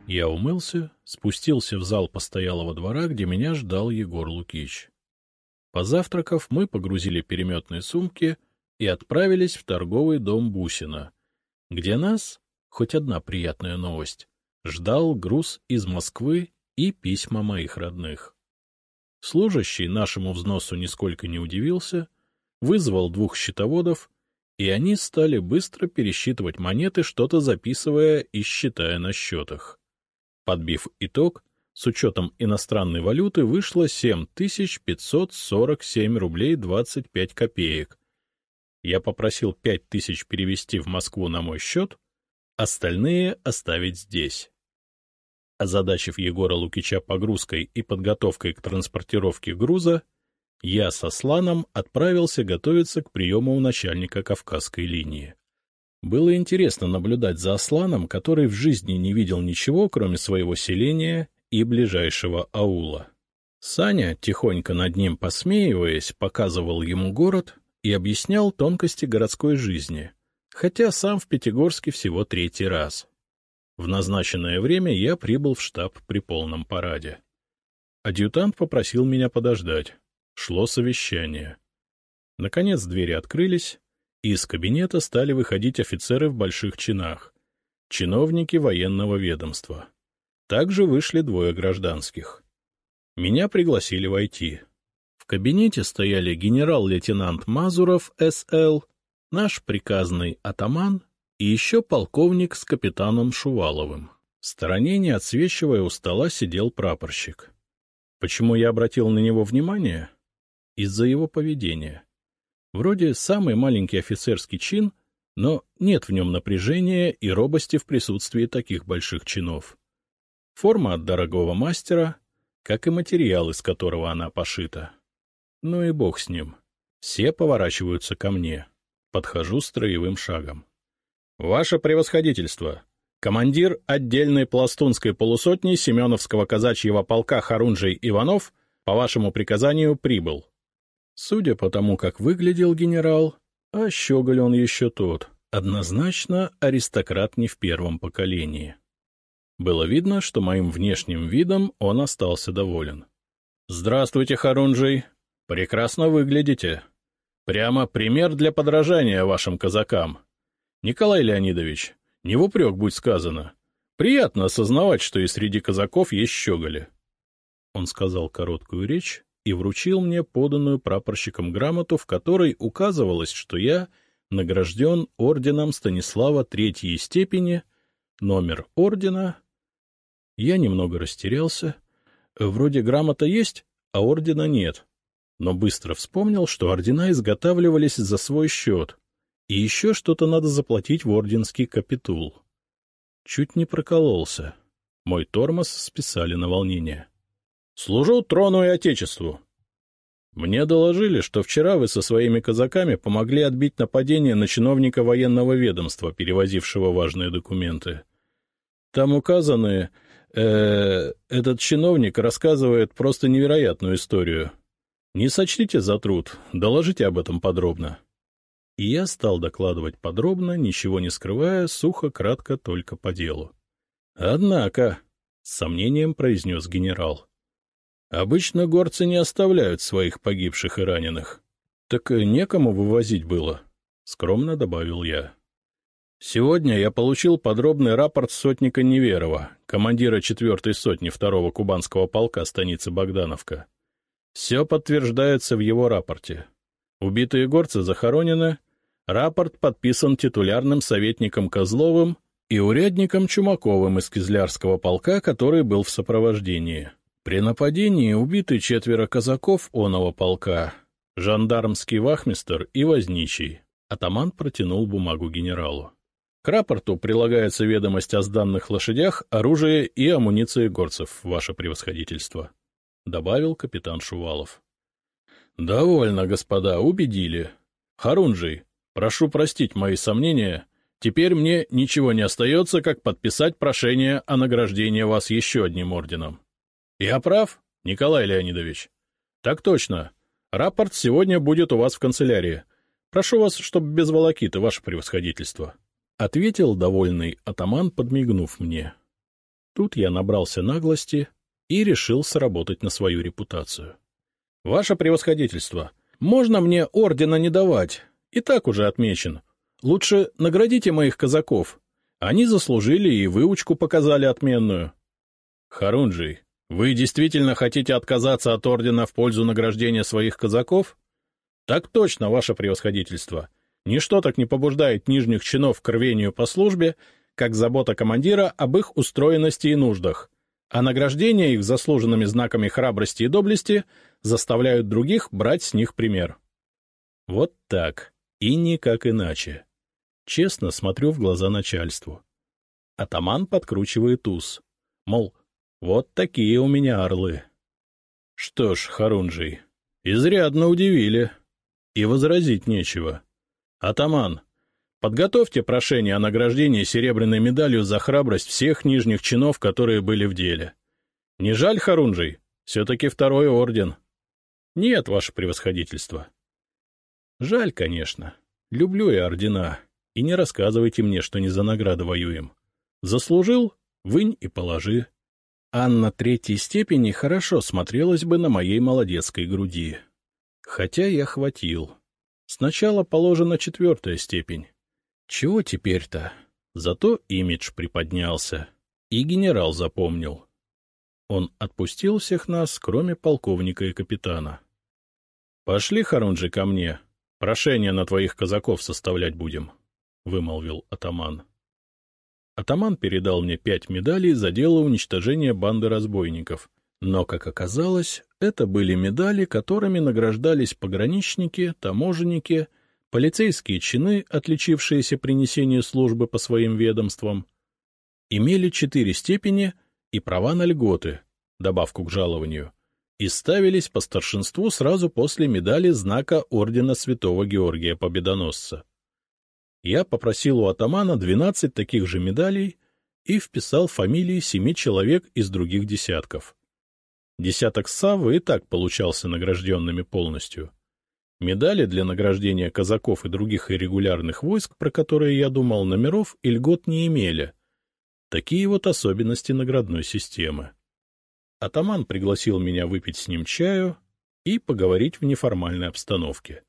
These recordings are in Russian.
Я умылся, спустился в зал постоялого двора, где меня ждал Егор Лукич. Позавтракав, мы погрузили переметные сумки и отправились в торговый дом Бусина, где нас, хоть одна приятная новость, ждал груз из Москвы и письма моих родных. Служащий нашему взносу нисколько не удивился, вызвал 2 счетоводов, и они стали быстро пересчитывать монеты, что-то записывая и считая на счетах. Подбив итог, с учетом иностранной валюты вышло 7547 рублей 25 копеек. Я попросил 5000 перевести в Москву на мой счет, остальные оставить здесь. Озадачив Егора Лукича погрузкой и подготовкой к транспортировке груза, я с Асланом отправился готовиться к приему у начальника Кавказской линии. Было интересно наблюдать за Асланом, который в жизни не видел ничего, кроме своего селения и ближайшего аула. Саня, тихонько над ним посмеиваясь, показывал ему город и объяснял тонкости городской жизни, хотя сам в Пятигорске всего 3-й раз. В назначенное время я прибыл в штаб при полном параде. Адъютант попросил меня подождать. Шло совещание. Наконец двери открылись, и из кабинета стали выходить офицеры в больших чинах, чиновники военного ведомства. Также вышли 2 гражданских. Меня пригласили войти. В кабинете стояли генерал-лейтенант Мазуров С.Л., наш приказный атаман и еще полковник с капитаном Шуваловым. В стороне, не отсвечивая у стола, сидел прапорщик. Почему я обратил на него внимание? Из-за его поведения. Вроде самый маленький офицерский чин, но нет в нем напряжения и робости в присутствии таких больших чинов. Форма от дорогого мастера, как и материал, из которого она пошита. Ну и бог с ним. Все поворачиваются ко мне. Подхожу строевым шагом. — Ваше превосходительство! Командир отдельной пластунской полусотни Семеновского казачьего полка Харунжий Иванов по вашему приказанию прибыл. Судя по тому, как выглядел генерал, а щеголь он еще тот, однозначно аристократ не в первом поколении. Было видно, что моим внешним видом он остался доволен. — Здравствуйте, Харунжий! Прекрасно выглядите. Прямо пример для подражания вашим казакам. Николай Леонидович, не в упрек будь сказано. Приятно осознавать, что и среди казаков есть щеголи. Он сказал короткую речь и вручил мне поданную прапорщиком грамоту, в которой указывалось, что я награжден орденом Станислава 3-й степени, номер ордена. Я немного растерялся. Вроде грамота есть, а ордена нет. Но быстро вспомнил, что ордена изготавливались за свой счет, и еще что-то надо заплатить в орденский капитул. Чуть не прокололся. Мой тормоз списали на волнение. — Служу трону и отечеству. Мне доложили, что вчера вы со своими казаками помогли отбить нападение на чиновника военного ведомства, перевозившего важные документы. Там указаны... этот чиновник рассказывает просто невероятную историю. Не сочтите за труд, доложите об этом подробно. И я стал докладывать подробно, ничего не скрывая, сухо, кратко, только по делу. — Однако, — с сомнением произнес генерал, — обычно горцы не оставляют своих погибших и раненых. — Так некому вывозить было, — скромно добавил я. Сегодня я получил подробный рапорт сотника Неверова, командира 4-й сотни 2-го кубанского полка станицы Богдановка. Все подтверждается в его рапорте. Убитые горцы захоронены, рапорт подписан титулярным советником Козловым и урядником Чумаковым из Кизлярского полка, который был в сопровождении. При нападении убиты 4 казаков оного полка, жандармский вахмистр и возничий. Атаман протянул бумагу генералу. К рапорту прилагается ведомость о сданных лошадях, оружии и амуниции горцев, ваше превосходительство, — добавил капитан Шувалов. — Довольно, господа, убедили. Харунжий, прошу простить мои сомнения. Теперь мне ничего не остается, как подписать прошение о награждении вас еще одним орденом. Я прав, Николай Леонидович? — Так точно. Рапорт сегодня будет у вас в канцелярии. Прошу вас, чтобы без волокиты, ваше превосходительство. — ответил довольный атаман, подмигнув мне. Тут я набрался наглости и решил сработать на свою репутацию. — Ваше превосходительство, можно мне ордена не давать? И так уже отмечен. Лучше наградите моих казаков. Они заслужили и выучку показали отменную. — Харунжий, вы действительно хотите отказаться от ордена в пользу награждения своих казаков? — Так точно, ваше превосходительство. Ничто так не побуждает нижних чинов к рвению по службе, как забота командира об их устроенности и нуждах, а награждение их заслуженными знаками храбрости и доблести заставляют других брать с них пример. Вот так, и никак иначе. Честно смотрю в глаза начальству. Атаман подкручивает ус. Мол, вот такие у меня орлы. Что ж, Харунжий, изрядно удивили. И возразить нечего. Атаман, подготовьте прошение о награждении серебряной медалью за храбрость всех нижних чинов, которые были в деле. Не жаль, Харунжий? Все-таки второй орден. Нет, ваше превосходительство. Жаль, конечно. Люблю я ордена. И не рассказывайте мне, что не за награды воюем. Заслужил — вынь и положи. Анна третьей степени хорошо смотрелась бы на моей молодецкой груди. Хотя я хватил. Сначала положена 4-я степень. Чего теперь-то? Зато имидж приподнялся. И генерал запомнил. Он отпустил всех нас, кроме полковника и капитана. — Пошли, Харунжий, ко мне. Прошение на твоих казаков составлять будем, — вымолвил атаман. Атаман передал мне 5 медалей за дело уничтожения банды разбойников. Но, как оказалось, это были медали, которыми награждались пограничники, таможенники, полицейские чины, отличившиеся при несении службы по своим ведомствам, имели 4 степени и права на льготы, добавку к жалованию, и ставились по старшинству сразу после медали знака ордена Святого Георгия Победоносца. Я попросил у атамана 12 таких же медалей и вписал фамилии 7 человек из других десятков. Десяток Саввы и так получался награжденными полностью. Медали для награждения казаков и других иррегулярных войск, про которые я думал, номеров и льгот не имели. Такие вот особенности наградной системы. Атаман пригласил меня выпить с ним чаю и поговорить в неформальной обстановке.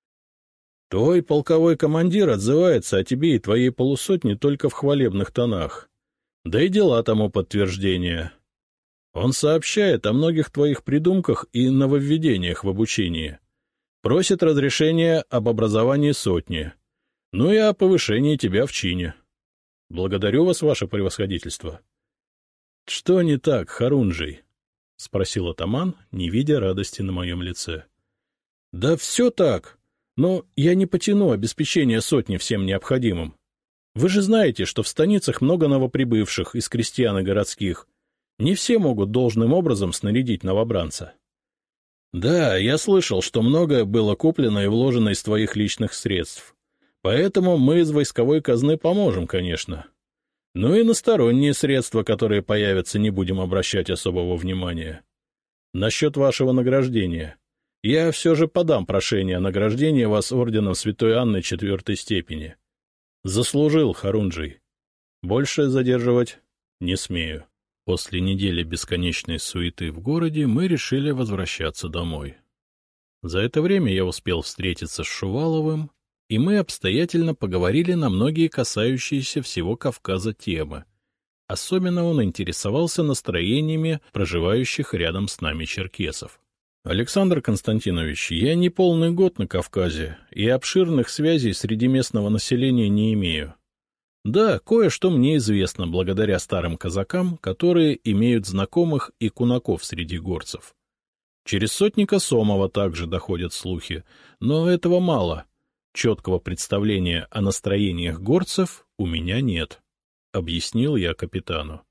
— Твой полковой командир отзывается о тебе и твоей полусотне только в хвалебных тонах. Да и дела тому подтверждение. Он сообщает о многих твоих придумках и нововведениях в обучении. Просит разрешения об образовании сотни, ну и о повышении тебя в чине. Благодарю вас, ваше превосходительство. — Что не так, Харунжий? — спросил атаман, не видя радости на моем лице. — Да все так, но я не потяну обеспечение сотни всем необходимым. Вы же знаете, что в станицах много новоприбывших из крестьян и городских. Не все могут должным образом снарядить новобранца. — Да, я слышал, что многое было куплено и вложено из твоих личных средств. Поэтому мы из войсковой казны поможем, конечно. Ну и на сторонние средства, которые появятся, не будем обращать особого внимания. Насчет вашего награждения. Я все же подам прошение о награждении вас орденом Святой Анны 4-й степени. Заслужил, Харунжий. Больше задерживать не смею. После недели бесконечной суеты в городе мы решили возвращаться домой. За это время я успел встретиться с Шуваловым, и мы обстоятельно поговорили на многие касающиеся всего Кавказа темы. Особенно он интересовался настроениями проживающих рядом с нами черкесов. — Александр Константинович, я не полный год на Кавказе, и обширных связей среди местного населения не имею. Да, кое-что мне известно благодаря старым казакам, которые имеют знакомых и кунаков среди горцев. Через сотника Сомова также доходят слухи, но этого мало. Четкого представления о настроениях горцев у меня нет, — объяснил я капитану.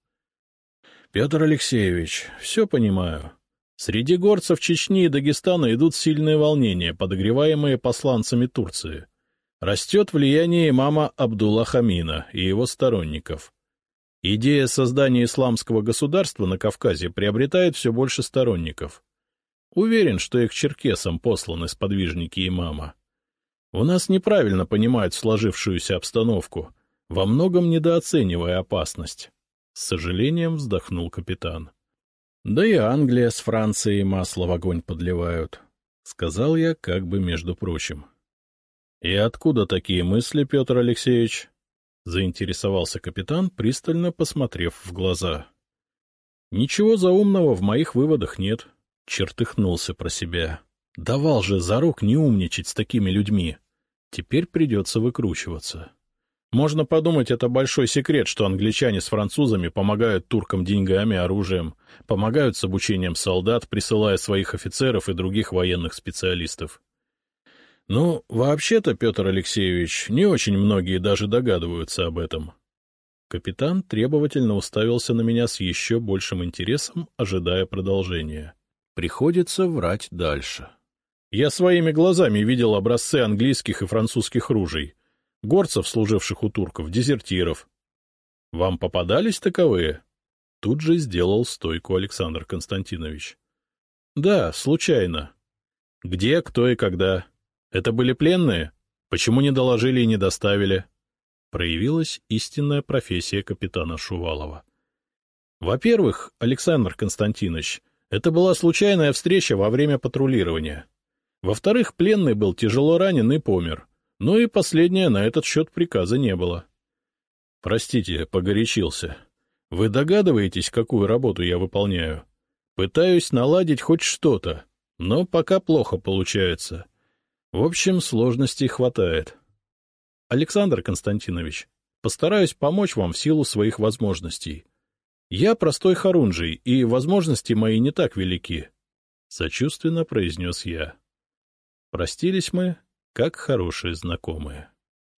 — Петр Алексеевич, все понимаю. Среди горцев Чечни и Дагестана идут сильные волнения, подогреваемые посланцами Турции. Растет влияние имама Абдулла Хамина и его сторонников. Идея создания исламского государства на Кавказе приобретает все больше сторонников. Уверен, что и к черкесам посланы сподвижники имама. У нас неправильно понимают сложившуюся обстановку, во многом недооценивая опасность. С сожалением вздохнул капитан. — Да и Англия с Францией масло в огонь подливают, — сказал я как бы между прочим. — И откуда такие мысли, Петр Алексеевич? — заинтересовался капитан, пристально посмотрев в глаза. — Ничего заумного в моих выводах нет, — чертыхнулся про себя. Давал же зарок не умничать с такими людьми. Теперь придется выкручиваться. Можно подумать, это большой секрет, что англичане с французами помогают туркам деньгами, оружием, помогают с обучением солдат, присылая своих офицеров и других военных специалистов. Ну, вообще-то, Петр Алексеевич, не очень многие даже догадываются об этом. Капитан требовательно уставился на меня с еще большим интересом, ожидая продолжения. Приходится врать дальше. Я своими глазами видел образцы английских и французских ружей, горцев, служивших у турков, дезертиров. Вам попадались таковые? Тут же сделал стойку Александр Константинович. Да, случайно. Где, кто и когда? Это были пленные? Почему не доложили и не доставили? Проявилась истинная профессия капитана Шувалова. Во-первых, Александр Константинович, это была случайная встреча во время патрулирования. Во-вторых, пленный был тяжело ранен и помер. Ну и последнее, на этот счет приказа не было. Простите, погорячился. Вы догадываетесь, какую работу я выполняю? Пытаюсь наладить хоть что-то, но пока плохо получается. В общем, сложностей хватает. Александр Константинович, постараюсь помочь вам в силу своих возможностей. Я простой хорунжий, и возможности мои не так велики, — сочувственно произнес я. Простились мы, как хорошие знакомые.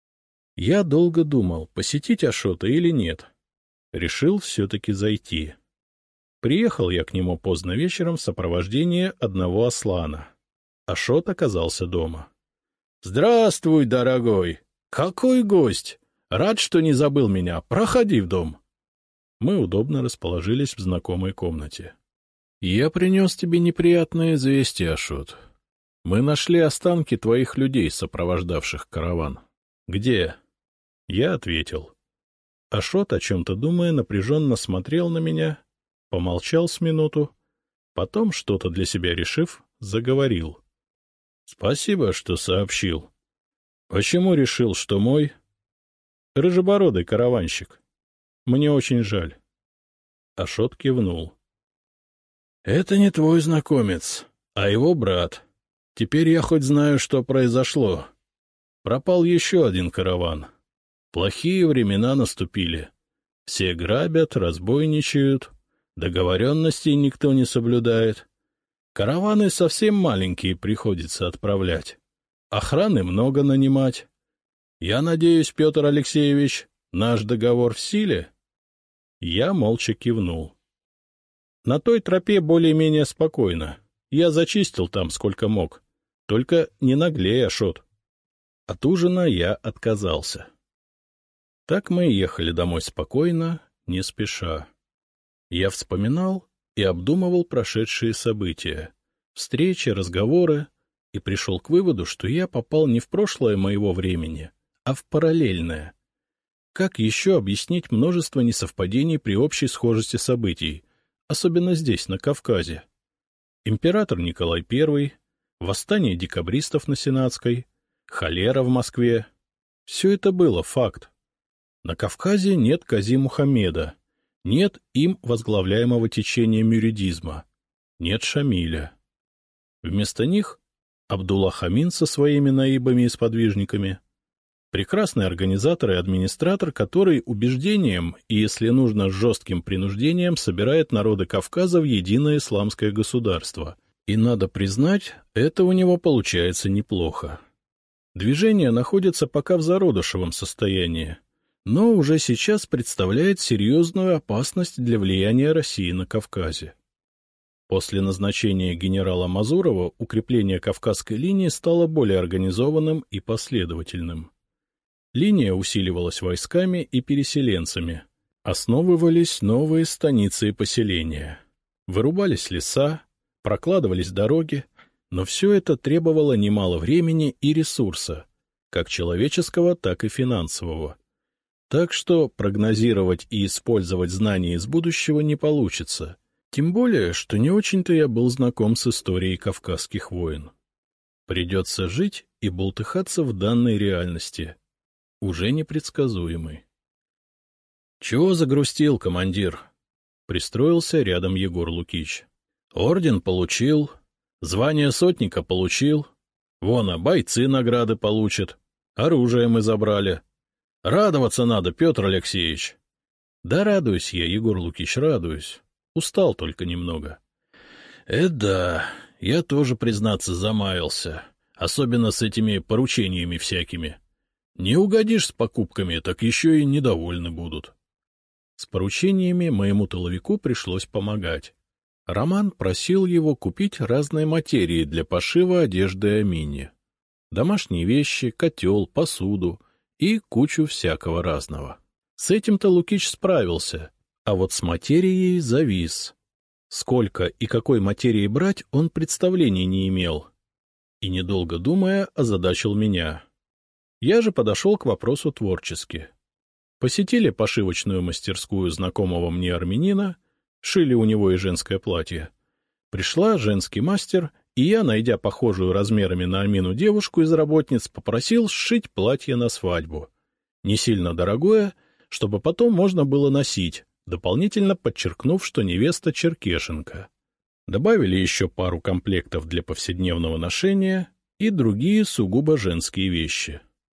Я долго думал, посетить Ашота или нет. Решил все-таки зайти. Приехал я к нему поздно вечером в сопровождении одного Аслана. Ашот оказался дома. — Здравствуй, дорогой! Какой гость! Рад, что не забыл меня. Проходи в дом. Мы удобно расположились в знакомой комнате. — Я принес тебе неприятное известие, Ашот. Мы нашли останки твоих людей, сопровождавших караван. — Где? Я ответил. Ашот, о чем-то думая, напряженно смотрел на меня, помолчал с минуту, потом, что-то для себя решив, заговорил. — Спасибо, что сообщил. Почему решил, что мой? — Рыжебородый караванщик. Мне очень жаль. Ашот кивнул. — Это не твой знакомец, а его брат. Теперь я хоть знаю, что произошло. Пропал еще один караван. Плохие времена наступили. Все грабят, разбойничают, договоренностей никто не соблюдает. Караваны совсем маленькие приходится отправлять. Охраны много нанимать. Я надеюсь, Петр Алексеевич, наш договор в силе? Я молча кивнул. На той тропе более-менее спокойно. Я зачистил там сколько мог. Только не наглей, Ашот. От ужина я отказался. Так мы ехали домой спокойно, не спеша. Я вспоминал и обдумывал прошедшие события, встречи, разговоры, и пришел к выводу, что я попал не в прошлое моего времени, а в параллельное. Как еще объяснить множество несовпадений при общей схожести событий, особенно здесь, на Кавказе? Император Николай I, восстание декабристов на Сенатской, холера в Москве — все это было факт. На Кавказе нет Кази Мухаммеда, нет им возглавляемого течения мюридизма, нет Шамиля. Вместо них Абдулла Хамин со своими наибами и сподвижниками, прекрасный организатор и администратор, который убеждением и, если нужно, жестким принуждением собирает народы Кавказа в единое исламское государство. И, надо признать, это у него получается неплохо. Движение находится пока в зародышевом состоянии, но уже сейчас представляет серьезную опасность для влияния России на Кавказе. После назначения генерала Мазурова укрепление Кавказской линии стало более организованным и последовательным. Линия усиливалась войсками и переселенцами. Основывались новые станицы и поселения. Вырубались леса, прокладывались дороги, но все это требовало немало времени и ресурса, как человеческого, так и финансового. Так что прогнозировать и использовать знания из будущего не получится. Тем более, что не очень-то я был знаком с историей Кавказских войн. Придется жить и бултыхаться в данной реальности, уже непредсказуемой. — Чего загрустил, командир? — пристроился рядом Егор Лукич. — Орден получил, звание сотника получил, вон, бойцы награды получат, оружие мы забрали. Радоваться надо, Петр Алексеевич. — Да радуюсь я, Егор Лукич, радуюсь. Устал только немного. — Да, я тоже, признаться, замаялся, особенно с этими поручениями всякими. Не угодишь с покупками, так еще и недовольны будут. С поручениями моему тыловику пришлось помогать. Роман просил его купить разные материи для пошива одежды Амине. Домашние вещи, котел, посуду и кучу всякого разного. С этим-то Лукич справился, а вот с материей завис. Сколько и какой материи брать, он представления не имел. И, недолго думая, озадачил меня. Я же подошел к вопросу творчески. Посетили пошивочную мастерскую знакомого мне армянина, шили у него и женское платье. Пришла женский мастер, и я, найдя похожую размерами на Амину девушку из работниц, попросил сшить платье на свадьбу. Не сильно дорогое, чтобы потом можно было носить, дополнительно подчеркнув, что невеста черкешенка. Добавили еще пару комплектов для повседневного ношения и другие сугубо женские вещи.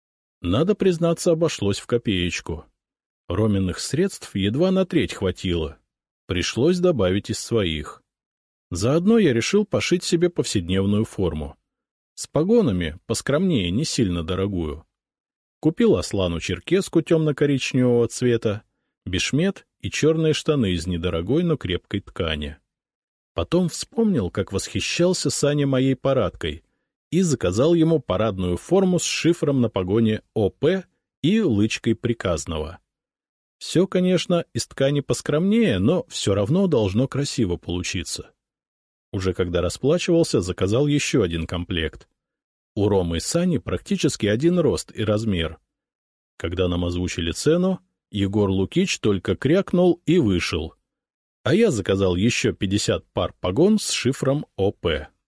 Надо признаться, обошлось в копеечку. Роменных средств едва на треть хватило. Пришлось добавить из своих. Заодно я решил пошить себе повседневную форму. С погонами, поскромнее, не сильно дорогую. Купил Аслану черкеску темно-коричневого цвета, бешмет и черные штаны из недорогой, но крепкой ткани. Потом вспомнил, как восхищался Саня моей парадкой, и заказал ему парадную форму с шифром на погоне ОП и лычкой приказного. Все, конечно, из ткани поскромнее, но все равно должно красиво получиться. Уже когда расплачивался, заказал еще один комплект. У Ромы и Сани практически один рост и размер. Когда нам озвучили цену, Егор Лукич только крякнул и вышел. А я заказал еще 50 пар погон с шифром ОП.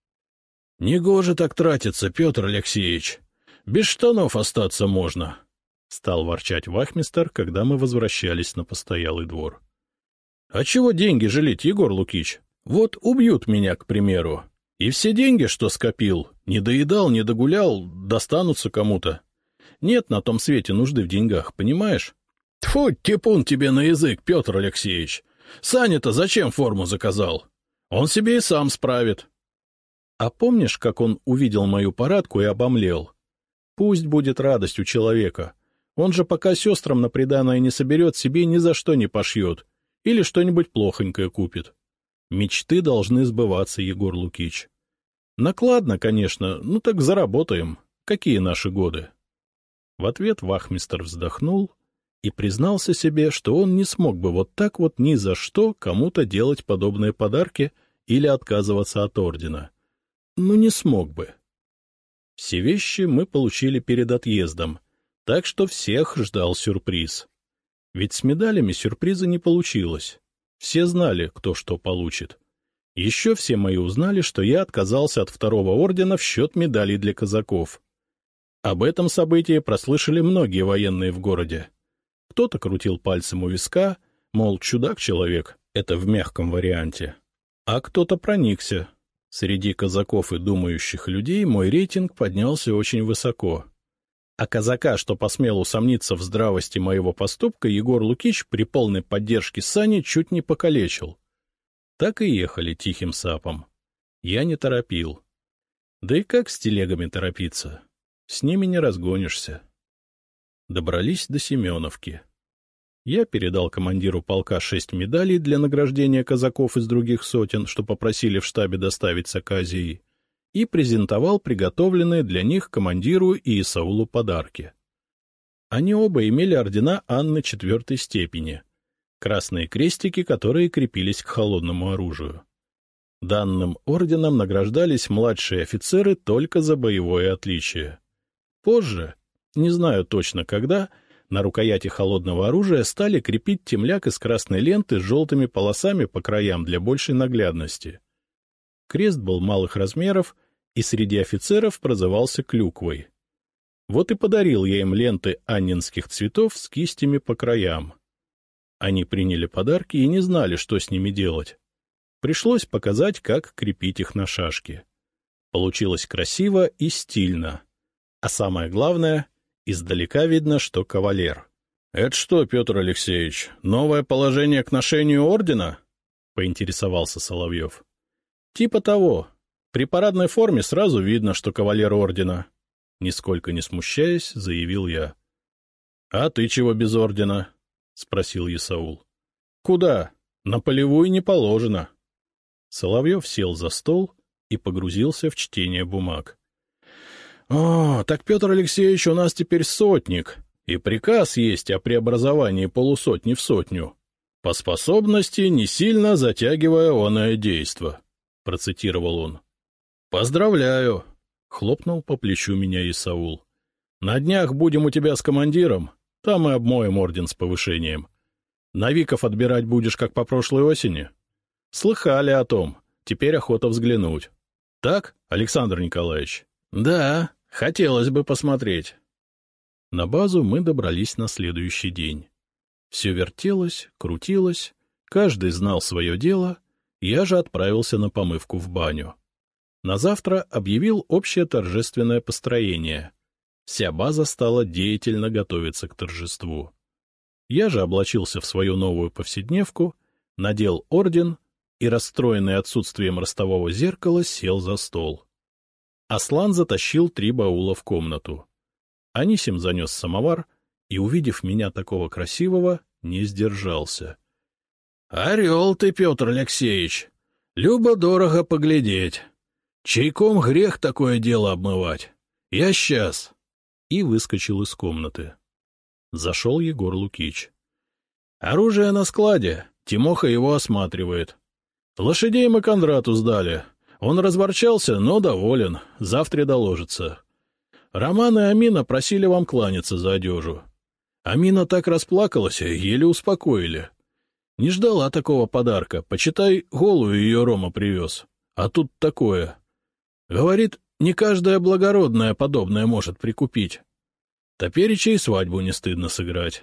— Негоже так тратиться, Петр Алексеевич. Без штанов остаться можно, — стал ворчать вахмистр, когда мы возвращались на постоялый двор. — А чего деньги жалеть, Егор Лукич? Вот убьют меня, к примеру, и все деньги, что скопил, не доедал, не догулял, достанутся кому-то. Нет на том свете нужды в деньгах, понимаешь? Тьфу, типун тебе на язык, Петр Алексеевич. Саня-то зачем форму заказал? Он себе и сам справит. А помнишь, как он увидел мою парадку и обомлел? Пусть будет радость у человека. Он же пока сестрам на приданое не соберет, себе ни за что не пошьет. Или что-нибудь плохонькое купит. Мечты должны сбываться, Егор Лукич. Накладно, конечно, ну так заработаем. Какие наши годы? В ответ вахмистр вздохнул и признался себе, что он не смог бы вот так вот ни за что кому-то делать подобные подарки или отказываться от ордена. Ну, не смог бы. Все вещи мы получили перед отъездом, так что всех ждал сюрприз. Ведь с медалями сюрприза не получилось. Все знали, кто что получит. Еще все мои узнали, что я отказался от второго ордена в счет медалей для казаков. Об этом событии прослышали многие военные в городе. Кто-то крутил пальцем у виска, мол, чудак-человек, это в мягком варианте. А кто-то проникся. Среди казаков и думающих людей мой рейтинг поднялся очень высоко. А казака, что посмел усомниться в здравости моего поступка, Егор Лукич при полной поддержке Сани чуть не покалечил. Так и ехали тихим сапом. Я не торопил. Да и как с телегами торопиться? С ними не разгонишься. Добрались до Семеновки. Я передал командиру полка 6 медалей для награждения казаков из других сотен, что попросили в штабе доставить с оказией, и презентовал приготовленные для них командиру и Исаулу подарки. Они оба имели ордена Анны 4-й степени, красные крестики, которые крепились к холодному оружию. Данным орденом награждались младшие офицеры только за боевое отличие. Позже, не знаю точно когда, на рукояти холодного оружия стали крепить темляк из красной ленты с желтыми полосами по краям для большей наглядности. Крест был малых размеров и среди офицеров прозывался клюквой. Вот и подарил я им ленты аннинских цветов с кистями по краям. Они приняли подарки и не знали, что с ними делать. Пришлось показать, как крепить их на шашки. Получилось красиво и стильно. А самое главное, издалека видно, что кавалер. — Это что, Петр Алексеевич, новое положение к ношению ордена? — поинтересовался Соловьев. — Типа того. При парадной форме сразу видно, что кавалер ордена. Нисколько не смущаясь, заявил я. — А ты чего без ордена? — спросил Исаул. — Куда? На полевую не положено. Соловьев сел за стол и погрузился в чтение бумаг. — О, так, Петр Алексеевич, у нас теперь сотник, и приказ есть о преобразовании полусотни в сотню. По способности, не сильно затягивая оное действо, — процитировал он. — Поздравляю, — хлопнул по плечу меня Исаул. — На днях будем у тебя с командиром, там и обмоем орден с повышением. Навиков отбирать будешь, как по прошлой осени? Слыхали о том, теперь охота взглянуть. Так, Александр Николаевич? — Да, хотелось бы посмотреть. На базу мы добрались на следующий день. Все вертелось, крутилось, каждый знал свое дело, я же отправился на помывку в баню. На завтра объявил общее торжественное построение. Вся база стала деятельно готовиться к торжеству. Я же облачился в свою новую повседневку, надел орден и, расстроенный отсутствием ростового зеркала, сел за стол. Аслан затащил 3 баула в комнату. Анисим занес самовар и, увидев меня такого красивого, не сдержался. — Орел ты, Петр Алексеевич! Любо-дорого поглядеть! Чайком грех такое дело обмывать! Я сейчас! И выскочил из комнаты. Зашел Егор Лукич. — Оружие на складе, Тимоха его осматривает. Лошадей мы Кондрату сдали. Он разворчался, но доволен, завтра доложится. Роман и Амина просили вам кланяться за одежу. Амина так расплакалась, еле успокоили. Не ждала такого подарка, почитай, голую ее Рома привез. А тут такое. Говорит, не каждая благородная подобное может прикупить. Топереча и свадьбу не стыдно сыграть.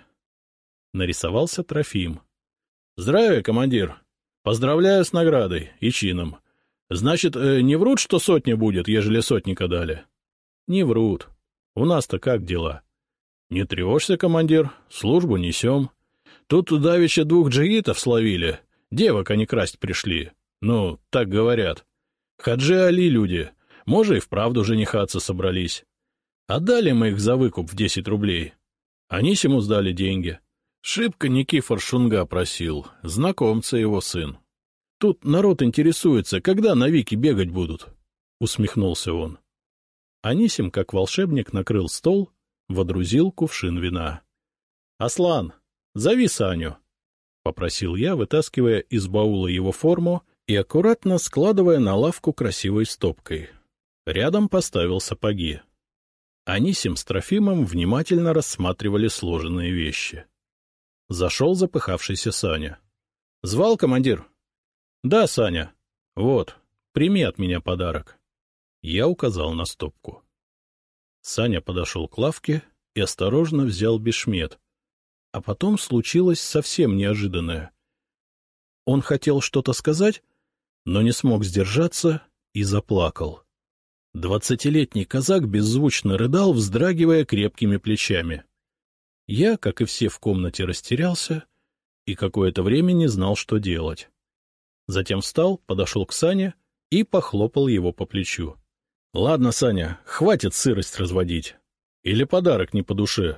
Нарисовался Трофим. — Здравия, командир. Поздравляю с наградой и чином. Значит, не врут, что сотня будет, ежели сотника дали? — Не врут. У нас-то как дела? — Не тревожься, командир, службу несем. Тут давеча 2 джигитов словили, девок они красть пришли. Ну, так говорят. Хаджи Али люди, может, и вправду женихаться собрались. Отдали мы их за выкуп в 10 рублей. Анисиму сдали деньги. Шибко Никифор Шунга просил, знакомца его сын. Тут народ интересуется, когда навики бегать будут, — усмехнулся он. Анисим, как волшебник, накрыл стол, водрузил кувшин вина. — Аслан, зови Саню, — попросил я, вытаскивая из баула его форму и аккуратно складывая на лавку красивой стопкой. Рядом поставил сапоги. Анисим с Трофимом внимательно рассматривали сложенные вещи. Зашел запыхавшийся Саня. — Звал, командир? — Да, Саня. Вот, прими от меня подарок. Я указал на стопку. Саня подошел к лавке и осторожно взял бешмет. А потом случилось совсем неожиданное. Он хотел что-то сказать, но не смог сдержаться и заплакал. 20-летний казак беззвучно рыдал, вздрагивая крепкими плечами. Я, как и все в комнате, растерялся и какое-то время не знал, что делать. Затем встал, подошел к Сане и похлопал его по плечу. — Ладно, Саня, хватит сырость разводить. Или подарок не по душе?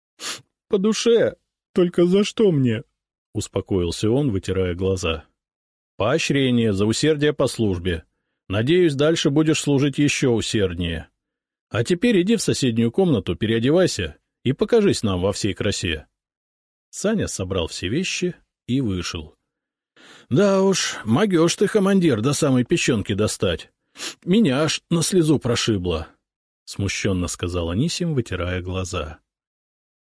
— По душе? Только за что мне? — успокоился он, вытирая глаза. — Поощрение за усердие по службе. Надеюсь, дальше будешь служить еще усерднее. А теперь иди в соседнюю комнату, переодевайся и покажись нам во всей красе. Саня собрал все вещи и вышел. — Да уж, могешь ты, командир, до самой печенки достать. Меня аж на слезу прошибло, — смущенно сказал Анисим, вытирая глаза.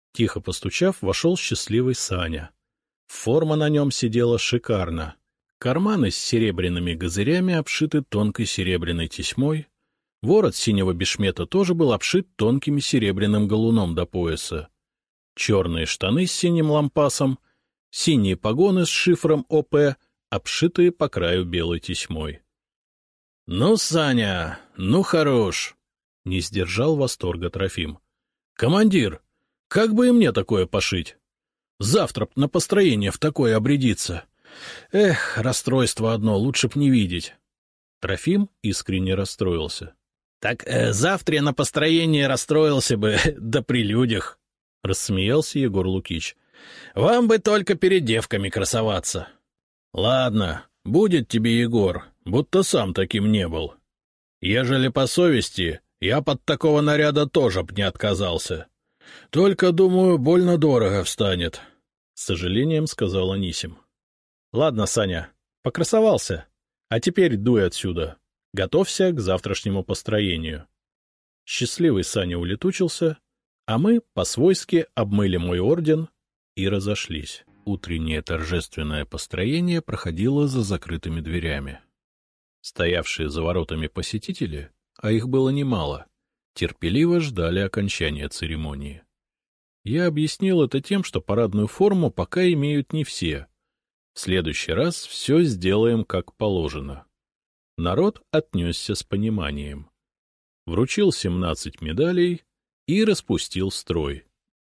Тихо постучав, вошел счастливый Саня. Форма на нем сидела шикарно. Карманы с серебряными газырями обшиты тонкой серебряной тесьмой. Ворот синего бешмета тоже был обшит тонким серебряным галуном до пояса. Черные штаны с синим лампасом, синие погоны с шифром ОП, обшитые по краю белой тесьмой. — Ну, Саня, ну хорош! — не сдержал восторга Трофим. — Командир, как бы и мне такое пошить? Завтра б на построение в такое обрядиться. Эх, расстройство одно, лучше б не видеть. Трофим искренне расстроился. — Так завтра на построение расстроился бы, да при людях, — рассмеялся Егор Лукич. — Вам бы только перед девками красоваться. — Ладно, будет тебе, Егор, будто сам таким не был. Ежели по совести, я под такого наряда тоже б не отказался. Только, думаю, больно дорого встанет, — с сожалением сказал Анисим. — Ладно, Саня, покрасовался, а теперь дуй отсюда. Готовься к завтрашнему построению. Счастливый Саня улетучился, а мы по-свойски обмыли мой орден и разошлись. Утреннее торжественное построение проходило за закрытыми дверями. Стоявшие за воротами посетители, а их было немало, терпеливо ждали окончания церемонии. Я объяснил это тем, что парадную форму пока имеют не все. В следующий раз все сделаем как положено. Народ отнесся с пониманием. Вручил 17 медалей и распустил строй.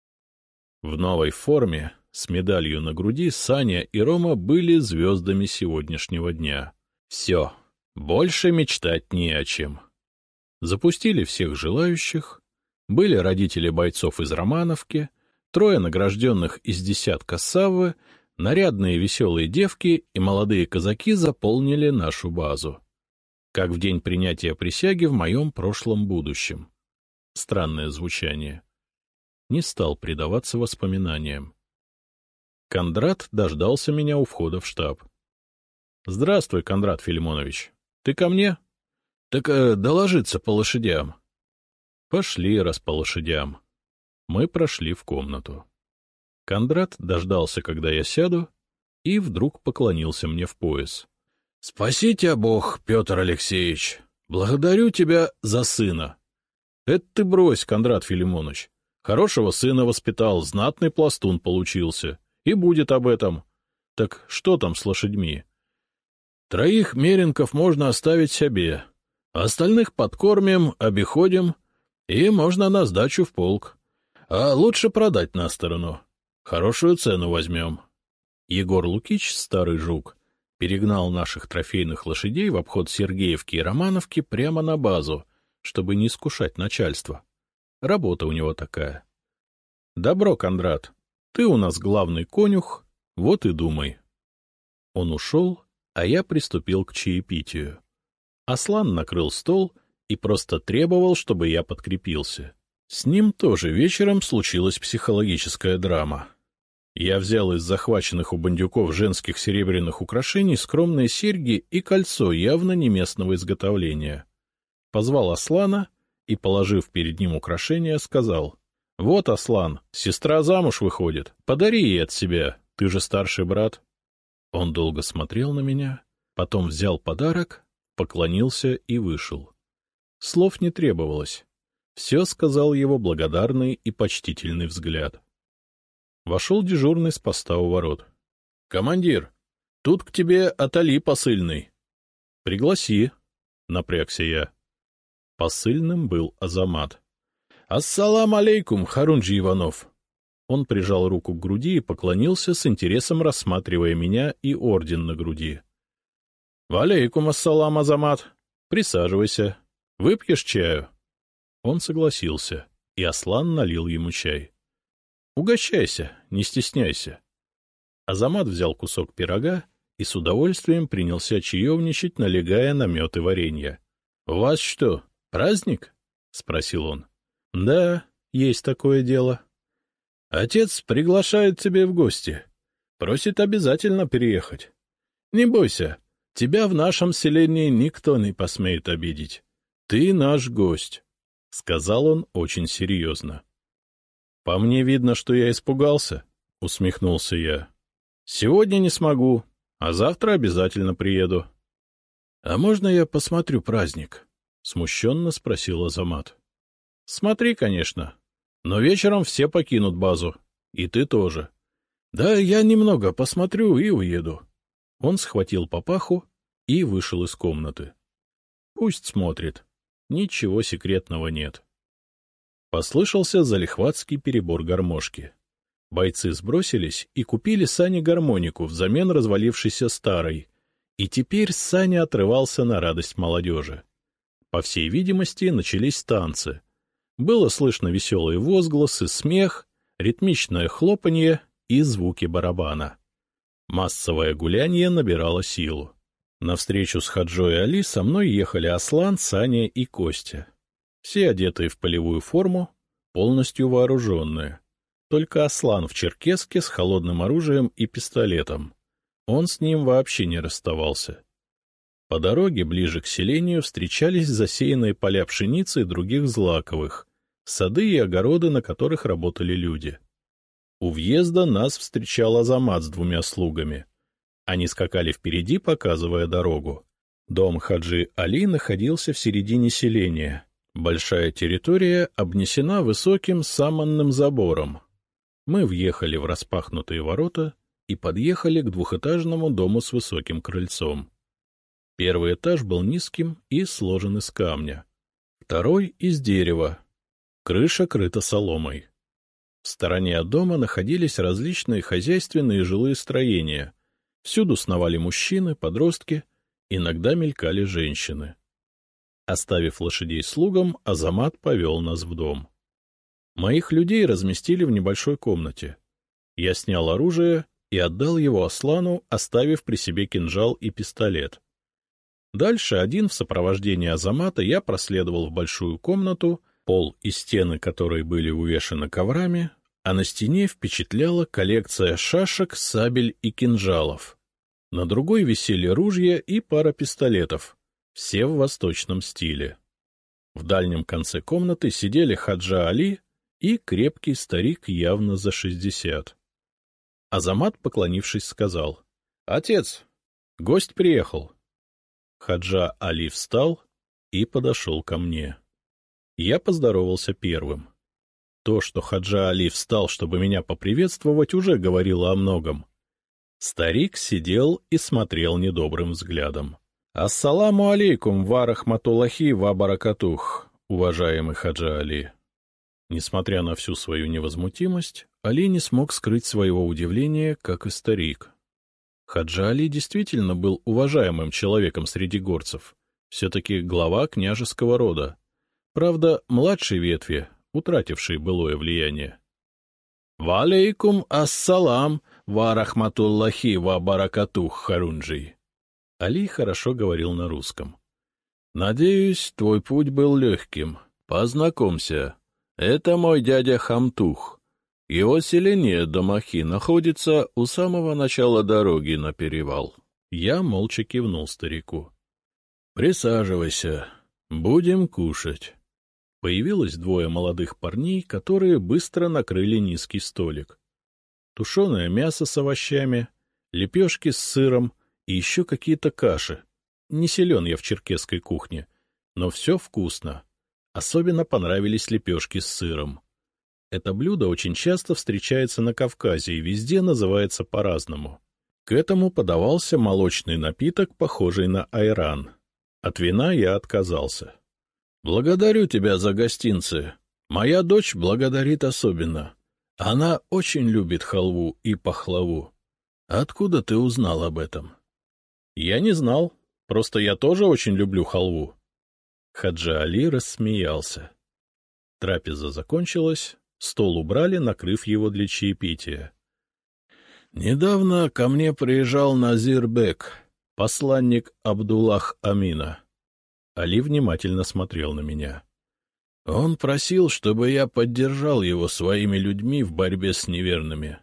В новой форме, с медалью на груди, Саня и Рома были звездами сегодняшнего дня. Все, больше мечтать не о чем. Запустили всех желающих, были родители бойцов из Романовки, 3 награжденных из десятка Саввы, нарядные веселые девки и молодые казаки заполнили нашу базу. Как в день принятия присяги в моем прошлом будущем. Странное звучание. Не стал предаваться воспоминаниям. Кондрат дождался меня у входа в штаб. — Здравствуй, Кондрат Филимонович. Ты ко мне? — Так доложиться по лошадям. — Пошли, раз по лошадям. Мы прошли в комнату. Кондрат дождался, когда я сяду, и вдруг поклонился мне в пояс. — Спаси тебя Бог, Петр Алексеевич! Благодарю тебя за сына. — Это ты брось, Кондрат Филимонович. Хорошего сына воспитал, знатный пластун получился. И будет об этом. Так что там с лошадьми? — 3 меренков можно оставить себе, а остальных подкормим, обиходим, и можно на сдачу в полк. А лучше продать на сторону. Хорошую цену возьмем. Егор Лукич, старый жук, перегнал наших трофейных лошадей в обход Сергеевки и Романовки прямо на базу, чтобы не искушать начальство. Работа у него такая. — Добро, Кондрат, ты у нас главный конюх, вот и думай. Он ушел, а я приступил к чаепитию. Аслан накрыл стол и просто требовал, чтобы я подкрепился. С ним тоже вечером случилась психологическая драма. Я взял из захваченных у бандюков женских серебряных украшений скромные серьги и кольцо явно не местного изготовления. Позвал Аслана и, положив перед ним украшения, сказал: — Вот, Аслан, сестра замуж выходит, подари ей от себя, ты же старший брат. Он долго смотрел на меня, потом взял подарок, поклонился и вышел. Слов не требовалось. Все сказал его благодарный и почтительный взгляд. Вошел дежурный с поста у ворот. — Командир, тут к тебе от Али посыльный. — Пригласи, — напрягся я. Посыльным был Азамат. — Ассалам алейкум, Харунжи Иванов. Он прижал руку к груди и поклонился, с интересом рассматривая меня и орден на груди. — Валейкум ассалам, Азамат. Присаживайся. Выпьешь чаю? Он согласился, и Аслан налил ему чай. — Угощайся, не стесняйся. Азамат взял кусок пирога и с удовольствием принялся чаевничать, налегая на мед и варенье. — У вас что, праздник? — спросил он. — Да, есть такое дело. — Отец приглашает тебя в гости. Просит обязательно приехать. Не бойся, тебя в нашем селении никто не посмеет обидеть. Ты наш гость, — сказал он очень серьезно. — По мне видно, что я испугался, — усмехнулся я. — Сегодня не смогу, а завтра обязательно приеду. — А можно я посмотрю праздник? — смущенно спросил Азамат. — Смотри, конечно. Но вечером все покинут базу. И ты тоже. — Да, я немного посмотрю и уеду. Он схватил папаху и вышел из комнаты. Пусть смотрит. Ничего секретного нет. Послышался залихватский перебор гармошки. Бойцы сбросились и купили Сане гармонику взамен развалившейся старой, и теперь Саня отрывался на радость молодежи. По всей видимости, начались танцы. Было слышно веселые возгласы, смех, ритмичное хлопанье и звуки барабана. Массовое гулянье набирало силу. Навстречу с Хаджой Али со мной ехали Аслан, Саня и Костя. Все одетые в полевую форму, полностью вооруженные. Только Аслан в черкеске с холодным оружием и пистолетом. Он с ним вообще не расставался. По дороге ближе к селению встречались засеянные поля пшеницы и других злаковых, сады и огороды, на которых работали люди. У въезда нас встречал Азамат с 2 слугами. Они скакали впереди, показывая дорогу. Дом Хаджи Али находился в середине селения. Большая территория обнесена высоким саманным забором. Мы въехали в распахнутые ворота и подъехали к 2-этажному дому с высоким крыльцом. Первый этаж был низким и сложен из камня. Второй — из дерева. Крыша крыта соломой. В стороне от дома находились различные хозяйственные и жилые строения. Всюду сновали мужчины, подростки, иногда мелькали женщины. Оставив лошадей слугам, Азамат повел нас в дом. Моих людей разместили в небольшой комнате. Я снял оружие и отдал его Аслану, оставив при себе кинжал и пистолет. Дальше один в сопровождении Азамата я проследовал в большую комнату, пол и стены которой были увешаны коврами, а на стене впечатляла коллекция шашек, сабель и кинжалов. На другой висели ружья и пара пистолетов, все в восточном стиле. В дальнем конце комнаты сидели Хаджа Али и крепкий старик явно за 60. Азамат, поклонившись, сказал: — Отец, гость приехал. Хаджа Али встал и подошел ко мне. Я поздоровался первым. То, что Хаджа Али встал, чтобы меня поприветствовать, уже говорило о многом. Старик сидел и смотрел недобрым взглядом. — Ассаламу алейкум ва рахматуллахи ва баракатух, уважаемый Хаджа Али. Несмотря на всю свою невозмутимость, Али не смог скрыть своего удивления, как и старик. Хаджа Али действительно был уважаемым человеком среди горцев, все-таки глава княжеского рода, правда, младшей ветви, утратившей былое влияние. — Ва алейкум ассалам ва рахматуллахи ва баракатух, Харунжий. Али хорошо говорил на русском. — Надеюсь, твой путь был легким. Познакомься, это мой дядя Хамтух. Его селение Домахи находится у самого начала дороги на перевал. Я молча кивнул старику. — Присаживайся, будем кушать. Появилось 2 молодых парней, которые быстро накрыли низкий столик. Тушеное мясо с овощами, лепешки с сыром и еще какие-то каши. Не силен я в черкесской кухне, но все вкусно. Особенно понравились лепешки с сыром. Это блюдо очень часто встречается на Кавказе и везде называется по-разному. К этому подавался молочный напиток, похожий на айран. От вина я отказался. — Благодарю тебя за гостинцы. Моя дочь благодарит особенно. Она очень любит халву и пахлаву. Откуда ты узнал об этом? — Я не знал. Просто я тоже очень люблю халву. Хаджа Али рассмеялся. Трапеза закончилась, стол убрали, накрыв его для чаепития. — Недавно ко мне приезжал Назир Бек, посланник Абдуллах Амина. Али внимательно смотрел на меня. Он просил, чтобы я поддержал его своими людьми в борьбе с неверными.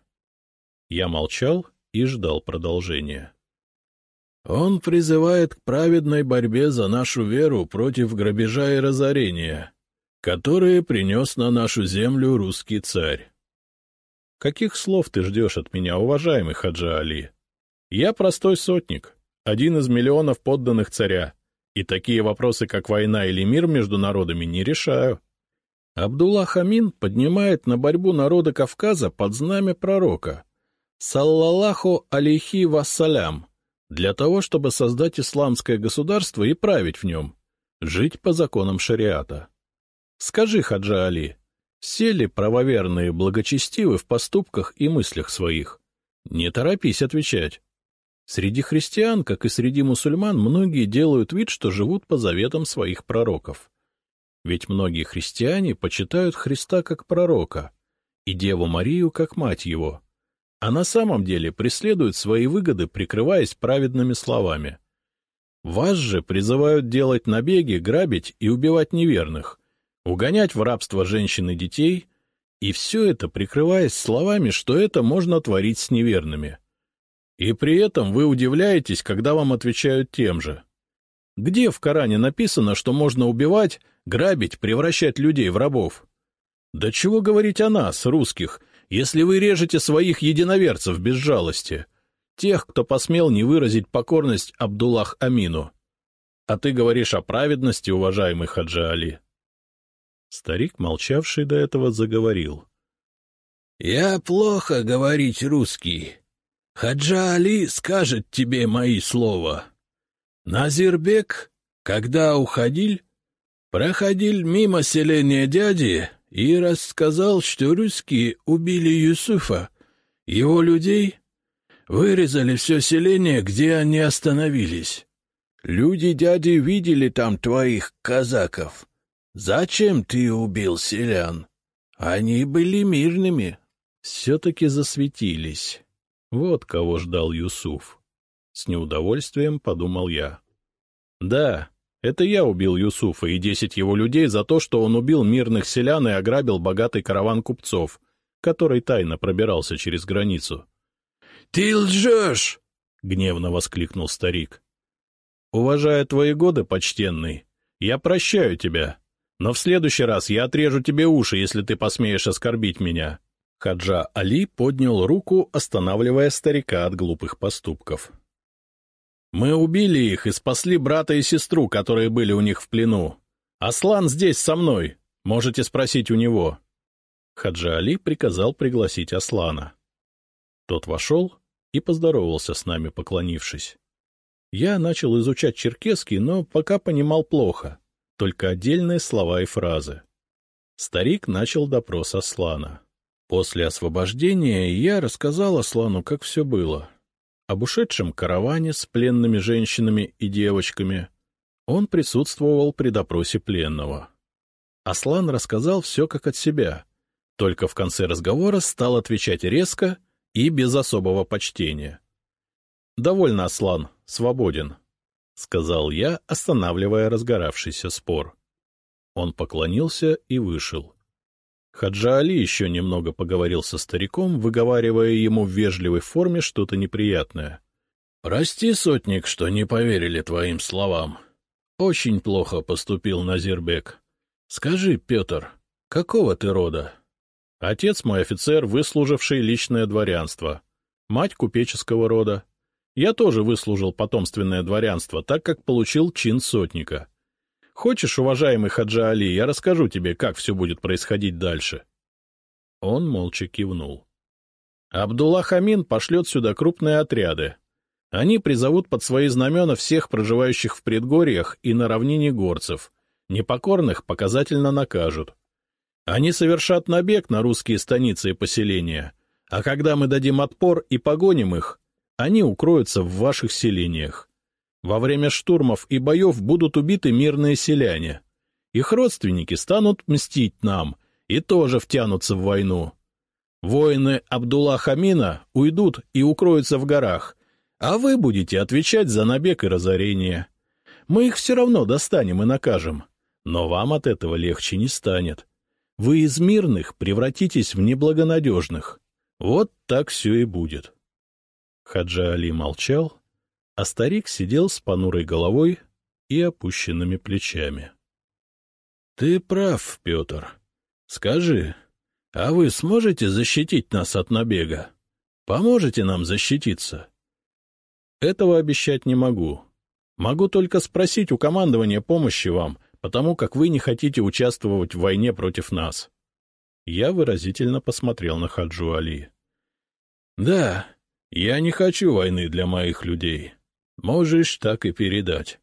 Я молчал и ждал продолжения. Он призывает к праведной борьбе за нашу веру против грабежа и разорения, которые принес на нашу землю русский царь. Каких слов ты ждешь от меня, уважаемый Хаджа Али? Я простой сотник, один из миллионов подданных царя, и такие вопросы, как война или мир между народами, не решаю. Абдуллах Амин поднимает на борьбу народа Кавказа под знамя пророка, саллаллаху алейхи вассалям, для того, чтобы создать исламское государство и править в нем, жить по законам шариата. Скажи, Хаджа Али, все ли правоверные благочестивы в поступках и мыслях своих? Не торопись отвечать. Среди христиан, как и среди мусульман, многие делают вид, что живут по заветам своих пророков. Ведь многие христиане почитают Христа как пророка и Деву Марию как мать его, а на самом деле преследуют свои выгоды, прикрываясь праведными словами. Вас же призывают делать набеги, грабить и убивать неверных, угонять в рабство женщин и детей, и все это прикрываясь словами, что это можно творить с неверными. И при этом вы удивляетесь, когда вам отвечают тем же. Где в Коране написано, что можно убивать, грабить, превращать людей в рабов? Да чего говорить о нас, русских, если вы режете своих единоверцев без жалости, тех, кто посмел не выразить покорность Абдуллах Амину? А ты говоришь о праведности, уважаемый Хаджа Али. Старик, молчавший до этого, заговорил. — Я плохо говорить русский. Хаджа Али скажет тебе мои слова. Назирбек, когда уходил, проходил мимо селения дяди и рассказал, что русские убили Юсуфа, его людей, вырезали все селение, где они остановились. Люди дяди видели там твоих казаков. Зачем ты убил селян? Они были мирными. Все-таки засветились. Вот кого ждал Юсуф. С неудовольствием подумал я. Да, это я убил Юсуфа и 10 его людей за то, что он убил мирных селян и ограбил богатый караван купцов, который тайно пробирался через границу. — Ты лжешь! — гневно воскликнул старик. — Уважая твои годы, почтенный, я прощаю тебя, но в следующий раз я отрежу тебе уши, если ты посмеешь оскорбить меня. Хаджа Али поднял руку, останавливая старика от глупых поступков. — Мы убили их и спасли брата и сестру, которые были у них в плену. Аслан здесь со мной, можете спросить у него. Хаджа Али приказал пригласить Аслана. Тот вошел и поздоровался с нами, поклонившись. Я начал изучать черкесский, но пока понимал плохо, только отдельные слова и фразы. Старик начал допрос Аслана. После освобождения я рассказал Аслану, как все было. Об ушедшем караване с пленными женщинами и девочками. Он присутствовал при допросе пленного. Аслан рассказал все как от себя, только в конце разговора стал отвечать резко и без особого почтения. — Довольно, Аслан, свободен, — сказал я, останавливая разгоравшийся спор. Он поклонился и вышел. Хаджа Али еще немного поговорил со стариком, выговаривая ему в вежливой форме что-то неприятное. — Прости, сотник, что не поверили твоим словам. Очень плохо поступил Назирбек. Скажи, Петр, какого ты рода? Отец мой офицер, выслуживший личное дворянство. Мать купеческого рода. Я тоже выслужил потомственное дворянство, так как получил чин сотника. Хочешь, уважаемый Хаджа Али, я расскажу тебе, как все будет происходить дальше? Он молча кивнул. Абдуллах Амин пошлет сюда крупные отряды. Они призовут под свои знамена всех проживающих в предгорьях и на равнине горцев. Непокорных показательно накажут. Они совершат набег на русские станицы и поселения, а когда мы дадим отпор и погоним их, они укроются в ваших селениях. Во время штурмов и боев будут убиты мирные селяне. Их родственники станут мстить нам и тоже втянутся в войну. Воины Абдуллаха Амина уйдут и укроются в горах, а вы будете отвечать за набег и разорение. Мы их все равно достанем и накажем, но вам от этого легче не станет. Вы из мирных превратитесь в неблагонадежных. Вот так все и будет. Хаджа Али молчал, а старик сидел с понурой головой и опущенными плечами. — Ты прав, Петр. Скажи, — А вы сможете защитить нас от набега? Поможете нам защититься? — Этого обещать не могу. Могу только спросить у командования помощи вам, потому как вы не хотите участвовать в войне против нас. Я выразительно посмотрел на Хаджу Али. — Да, я не хочу войны для моих людей. Можешь так и передать.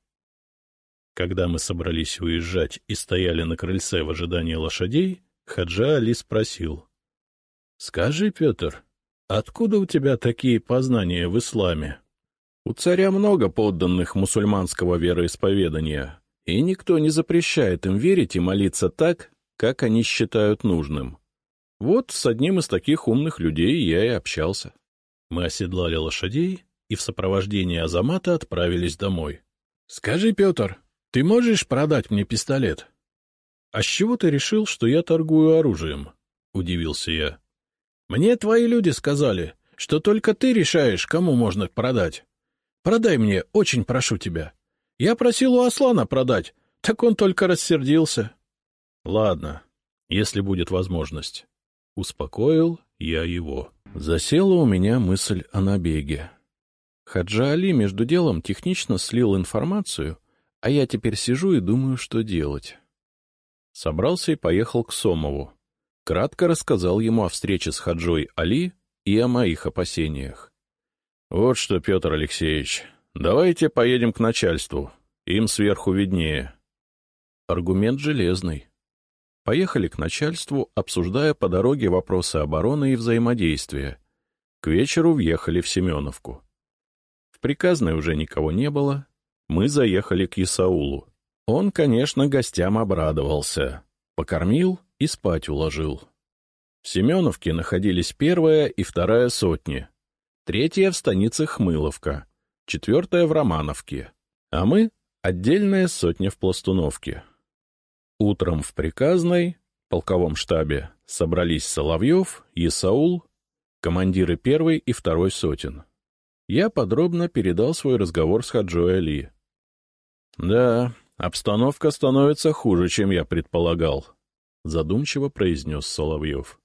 Когда мы собрались уезжать и стояли на крыльце в ожидании лошадей, Хаджа Али спросил. — Скажи, Петр, откуда у тебя такие познания в исламе? У царя много подданных мусульманского вероисповедания, и никто не запрещает им верить и молиться так, как они считают нужным. Вот с одним из таких умных людей я и общался. Мы оседлали лошадей и в сопровождении Азамата отправились домой. — Скажи, Петр, ты можешь продать мне пистолет? — А с чего ты решил, что я торгую оружием? — удивился я. — Мне твои люди сказали, что только ты решаешь, кому можно продать. Продай мне, очень прошу тебя. Я просил у Аслана продать, так он только рассердился. — Ладно, если будет возможность. Успокоил я его. Засела у меня мысль о набеге. Хаджа Али между делом технично слил информацию, а я теперь сижу и думаю, что делать. Собрался и поехал к Сомову. Кратко рассказал ему о встрече с Хаджой Али и о моих опасениях. — Вот что, Петр Алексеевич, давайте поедем к начальству, им сверху виднее. Аргумент железный. Поехали к начальству, обсуждая по дороге вопросы обороны и взаимодействия. К вечеру въехали в Семеновку. В Приказной уже никого не было. Мы заехали к Исаулу. Он, конечно, гостям обрадовался. Покормил и спать уложил. В Семеновке находились 1-я и 2-я сотни, 3-я в станице Хмыловка, 4-я в Романовке, а мы — отдельная сотня в Пластуновке. Утром в Приказной, полковом штабе, собрались Соловьев, Исаул, командиры 1-й и 2-й сотен. Я подробно передал свой разговор с Хаджой Али. — Да, обстановка становится хуже, чем я предполагал, — задумчиво произнес Соловьев.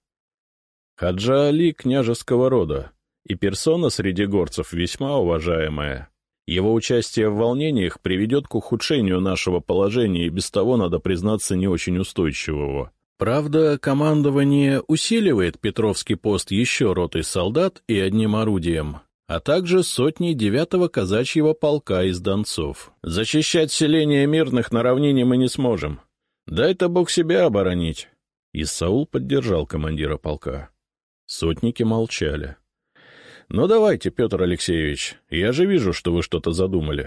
Хаджа Али княжеского рода, и персона среди горцев весьма уважаемая. Его участие в волнениях приведет к ухудшению нашего положения и без того, надо признаться, не очень устойчивого. Правда, командование усиливает Петровский пост еще ротой солдат и 1 орудием, а также сотней 9-го казачьего полка из Донцов. Защищать селения мирных на равнине мы не сможем. Дай-то Бог себя оборонить. Исаул поддержал командира полка. Сотники молчали. — Ну давайте, Петр Алексеевич, я же вижу, что вы что-то задумали.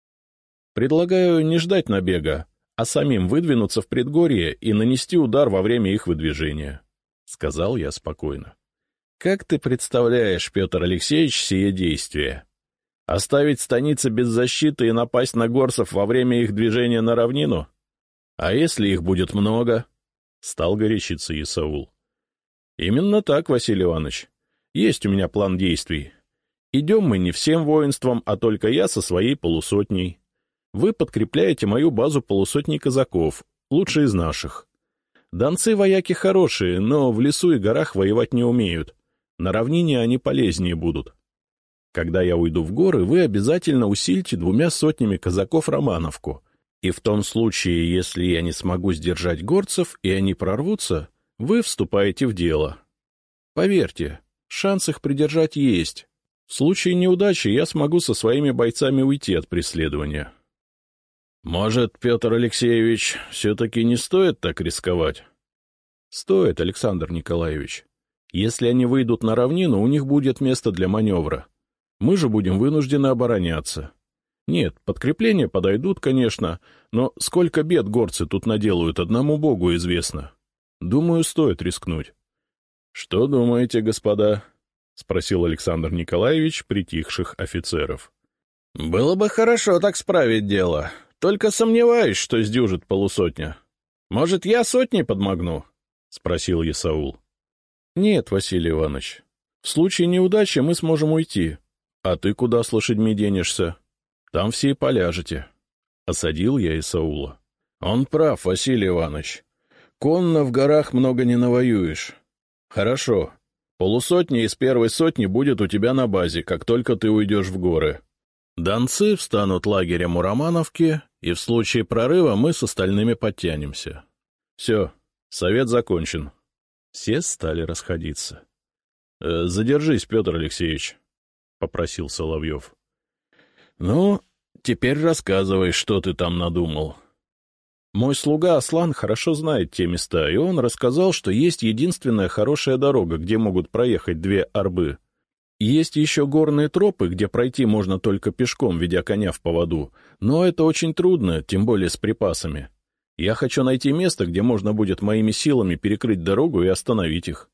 Предлагаю не ждать набега, а самим выдвинуться в предгорье и нанести удар во время их выдвижения, — сказал я спокойно. — Как ты представляешь, Петр Алексеевич, сие действие? Оставить станицы без защиты и напасть на горцев во время их движения на равнину? А если их будет много? — стал горячиться Исаул. — Именно так, Василий Иванович. Есть у меня план действий. Идем мы не всем воинством, а только я со своей полусотней. Вы подкрепляете мою базу полусотней казаков, лучше из наших. Донцы-вояки хорошие, но в лесу и горах воевать не умеют. На равнине они полезнее будут. Когда я уйду в горы, вы обязательно усильте 2 сотнями казаков Романовку. И в том случае, если я не смогу сдержать горцев, и они прорвутся, вы вступаете в дело. Поверьте, шанс их придержать есть. В случае неудачи я смогу со своими бойцами уйти от преследования. Может, Петр Алексеевич, все-таки не стоит так рисковать? Стоит, Александр Николаевич. Если они выйдут на равнину, у них будет место для маневра. Мы же будем вынуждены обороняться. Нет, подкрепления подойдут, конечно, но сколько бед горцы тут наделают, одному богу известно. Думаю, стоит рискнуть. — Что думаете, господа? — спросил Александр Николаевич притихших офицеров. — Было бы хорошо так справить дело, только сомневаюсь, что сдюжит полусотня. Может, я сотней подмогну? — спросил Исаул. — Нет, Василий Иванович, в случае неудачи мы сможем уйти. А ты куда с лошадьми денешься? Там все и поляжете. Осадил я Исаула. — Он прав, Василий Иванович. Конно в горах много не навоюешь. — Хорошо. Полусотня из первой сотни будет у тебя на базе, как только ты уйдешь в горы. Донцы встанут лагерем у Романовки, и в случае прорыва мы с остальными подтянемся. Все, совет закончен. Все стали расходиться. — Задержись, Петр Алексеевич, — попросил Соловьев. — Ну, теперь рассказывай, что ты там надумал. Мой слуга Аслан хорошо знает те места, и он рассказал, что есть единственная хорошая дорога, где могут проехать 2 арбы. Есть еще горные тропы, где пройти можно только пешком, ведя коня в поводу, но это очень трудно, тем более с припасами. Я хочу найти место, где можно будет моими силами перекрыть дорогу и остановить их.